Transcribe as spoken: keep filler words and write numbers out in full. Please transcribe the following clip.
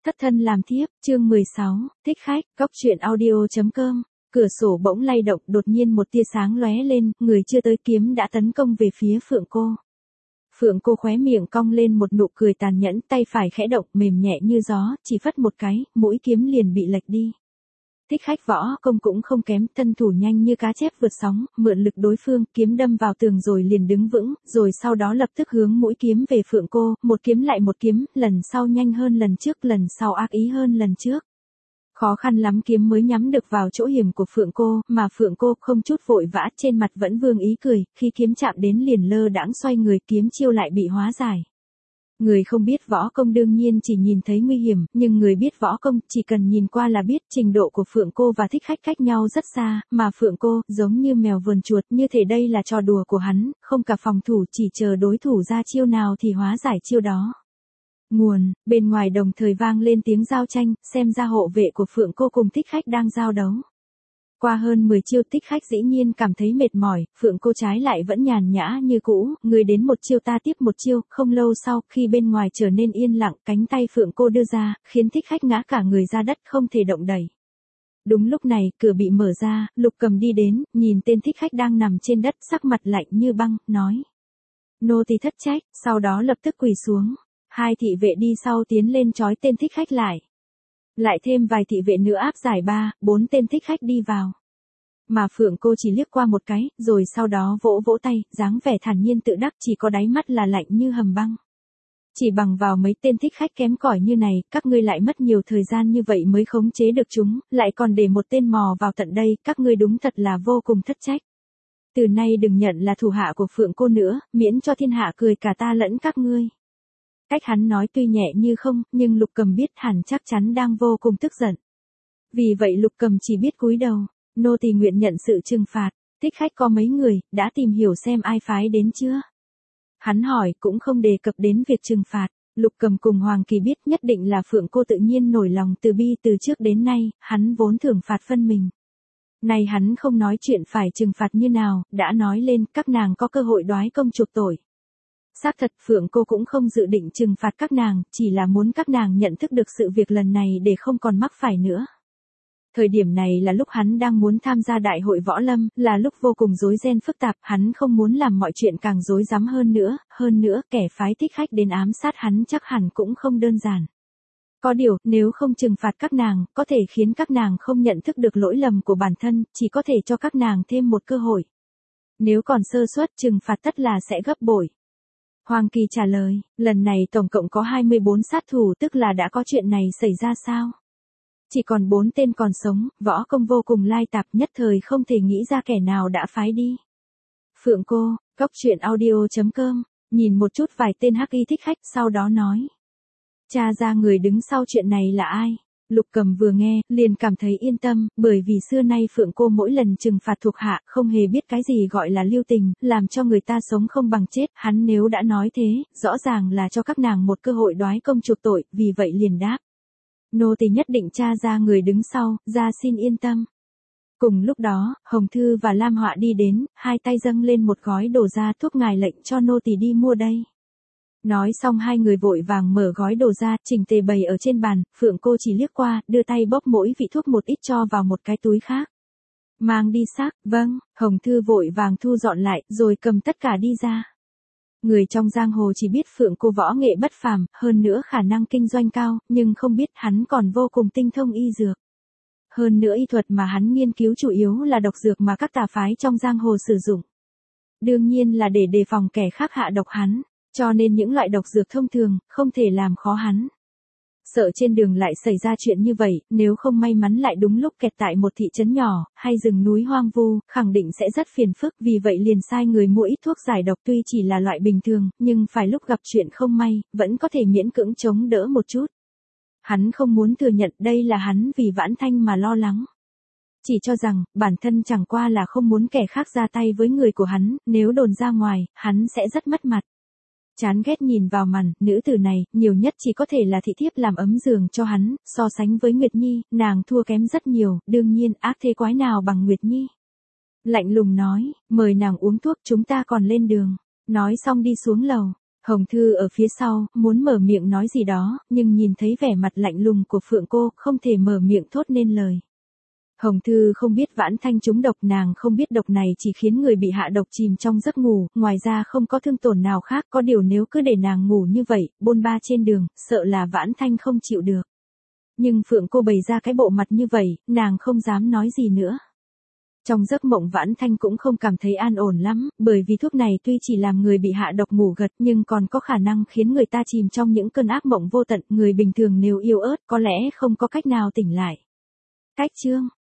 Thất thân làm thiếp, chương mười sáu, thích khách, cóc truyện audio chấm com. Cửa sổ bỗng lay động, đột nhiên một tia sáng lóe lên, người chưa tới kiếm đã tấn công về phía Phượng Cô. Phượng Cô khóe miệng cong lên một nụ cười tàn nhẫn, tay phải khẽ động, mềm nhẹ như gió, chỉ phất một cái, mũi kiếm liền bị lệch đi. Thích khách võ công cũng không kém, thân thủ nhanh như cá chép vượt sóng, mượn lực đối phương, kiếm đâm vào tường rồi liền đứng vững, rồi sau đó lập tức hướng mũi kiếm về Phượng Cô, một kiếm lại một kiếm, lần sau nhanh hơn lần trước, lần sau ác ý hơn lần trước. Khó khăn lắm kiếm mới nhắm được vào chỗ hiểm của Phượng Cô, mà Phượng Cô không chút vội vã, trên mặt vẫn vương ý cười, khi kiếm chạm đến liền lơ đãng xoay người, kiếm chiêu lại bị hóa giải. Người không biết võ công đương nhiên chỉ nhìn thấy nguy hiểm, nhưng người biết võ công chỉ cần nhìn qua là biết trình độ của Phượng Cô và thích khách cách nhau rất xa, mà Phượng Cô giống như mèo vờn chuột, như thể đây là trò đùa của hắn, không cả phòng thủ, chỉ chờ đối thủ ra chiêu nào thì hóa giải chiêu đó. Nguồn, bên ngoài đồng thời vang lên tiếng giao tranh, xem ra hộ vệ của Phượng Cô cùng thích khách đang giao đấu. Qua hơn mười chiêu, thích khách dĩ nhiên cảm thấy mệt mỏi, Phượng Cô trái lại vẫn nhàn nhã như cũ, người đến một chiêu ta tiếp một chiêu, không lâu sau, khi bên ngoài trở nên yên lặng, cánh tay Phượng Cô đưa ra, khiến thích khách ngã cả người ra đất không thể động đậy. Đúng lúc này, cửa bị mở ra, Lục Cầm đi đến, nhìn tên thích khách đang nằm trên đất, sắc mặt lạnh như băng, nói: "Nô tỳ thất trách", sau đó lập tức quỳ xuống. Hai thị vệ đi sau tiến lên trói tên thích khách lại. Lại thêm vài thị vệ nữa áp giải ba, bốn tên thích khách đi vào. Mà Phượng Cô chỉ liếc qua một cái, rồi sau đó vỗ vỗ tay, dáng vẻ thản nhiên tự đắc, chỉ có đáy mắt là lạnh như hầm băng. Chỉ bằng vào mấy tên thích khách kém cỏi như này, các ngươi lại mất nhiều thời gian như vậy mới khống chế được chúng, lại còn để một tên mò vào tận đây, các ngươi đúng thật là vô cùng thất trách. Từ nay đừng nhận là thủ hạ của Phượng Cô nữa, miễn cho thiên hạ cười cả ta lẫn các ngươi. Cách hắn nói tuy nhẹ như không, nhưng Lục Cầm biết hẳn chắc chắn đang vô cùng tức giận. Vì vậy Lục Cầm chỉ biết cúi đầu, nô tỳ nguyện nhận sự trừng phạt. Thích khách có mấy người, đã tìm hiểu xem ai phái đến chưa? Hắn hỏi, cũng không đề cập đến việc trừng phạt. Lục Cầm cùng Hoàng Kỳ biết nhất định là Phượng Cô tự nhiên nổi lòng từ bi từ trước đến nay, hắn vốn thưởng phạt phân mình. Này hắn không nói chuyện phải trừng phạt như nào, đã nói lên các nàng có cơ hội đoái công chuộc tội. Xác thật, Phượng Cô cũng không dự định trừng phạt các nàng, chỉ là muốn các nàng nhận thức được sự việc lần này để không còn mắc phải nữa. Thời điểm này là lúc hắn đang muốn tham gia đại hội võ lâm, là lúc vô cùng rối ren phức tạp, hắn không muốn làm mọi chuyện càng rối rắm hơn nữa, hơn nữa kẻ phái thích khách đến ám sát hắn chắc hẳn cũng không đơn giản. Có điều, nếu không trừng phạt các nàng, có thể khiến các nàng không nhận thức được lỗi lầm của bản thân, chỉ có thể cho các nàng thêm một cơ hội. Nếu còn sơ suất, trừng phạt tất là sẽ gấp bội. Hoàng Kỳ trả lời, lần này tổng cộng có hai mươi bốn sát thủ, tức là đã có chuyện này xảy ra sao? Chỉ còn bốn tên còn sống, võ công vô cùng lai tạp, nhất thời không thể nghĩ ra kẻ nào đã phái đi. Phượng Cô, cóc truyện audio chấm com, nhìn một chút vài tên hắc y thích khách, sau đó nói: "Tra ra người đứng sau chuyện này là ai?" Lục Cầm vừa nghe, liền cảm thấy yên tâm, bởi vì xưa nay Phượng Cô mỗi lần trừng phạt thuộc hạ, không hề biết cái gì gọi là lưu tình, làm cho người ta sống không bằng chết, hắn nếu đã nói thế, rõ ràng là cho các nàng một cơ hội đoái công chuộc tội, vì vậy liền đáp: "Nô tỳ nhất định tra ra người đứng sau, ra xin yên tâm." Cùng lúc đó, Hồng Thư và Lam Họa đi đến, hai tay dâng lên một gói đồ ra, thuốc ngài lệnh cho nô tỳ đi mua đây. Nói xong hai người vội vàng mở gói đồ ra, chỉnh tề bày ở trên bàn, Phượng Cô chỉ liếc qua, đưa tay bóp mỗi vị thuốc một ít cho vào một cái túi khác. "Mang đi xác." "Vâng." Hồng Thư vội vàng thu dọn lại, rồi cầm tất cả đi ra. Người trong giang hồ chỉ biết Phượng Cô võ nghệ bất phàm, hơn nữa khả năng kinh doanh cao, nhưng không biết hắn còn vô cùng tinh thông y dược. Hơn nữa y thuật mà hắn nghiên cứu chủ yếu là độc dược mà các tà phái trong giang hồ sử dụng. Đương nhiên là để đề phòng kẻ khác hạ độc hắn. Cho nên những loại độc dược thông thường, không thể làm khó hắn. Sợ trên đường lại xảy ra chuyện như vậy, nếu không may mắn lại đúng lúc kẹt tại một thị trấn nhỏ, hay rừng núi hoang vu, khẳng định sẽ rất phiền phức, vì vậy liền sai người mua ít thuốc giải độc, tuy chỉ là loại bình thường, nhưng phải lúc gặp chuyện không may, vẫn có thể miễn cưỡng chống đỡ một chút. Hắn không muốn thừa nhận đây là hắn vì Vãn Thanh mà lo lắng. Chỉ cho rằng, bản thân chẳng qua là không muốn kẻ khác ra tay với người của hắn, nếu đồn ra ngoài, hắn sẽ rất mất mặt. Chán ghét nhìn vào màn, nữ tử này, nhiều nhất chỉ có thể là thị thiếp làm ấm giường cho hắn, so sánh với Nguyệt Nhi, nàng thua kém rất nhiều, đương nhiên, ác thế quái nào bằng Nguyệt Nhi. Lạnh lùng nói, mời nàng uống thuốc, chúng ta còn lên đường. Nói xong đi xuống lầu. Hồng Thư ở phía sau, muốn mở miệng nói gì đó, nhưng nhìn thấy vẻ mặt lạnh lùng của Phượng cô, không thể mở miệng thốt nên lời. Hồng Thư không biết Vãn Thanh trúng độc, nàng không biết độc này chỉ khiến người bị hạ độc chìm trong giấc ngủ, ngoài ra không có thương tổn nào khác, có điều nếu cứ để nàng ngủ như vậy, bôn ba trên đường, sợ là Vãn Thanh không chịu được. Nhưng Phượng cô bày ra cái bộ mặt như vậy, nàng không dám nói gì nữa. Trong giấc mộng Vãn Thanh cũng không cảm thấy an ổn lắm, bởi vì thuốc này tuy chỉ làm người bị hạ độc ngủ gật nhưng còn có khả năng khiến người ta chìm trong những cơn ác mộng vô tận, người bình thường nếu yếu ớt có lẽ không có cách nào tỉnh lại. Cách chương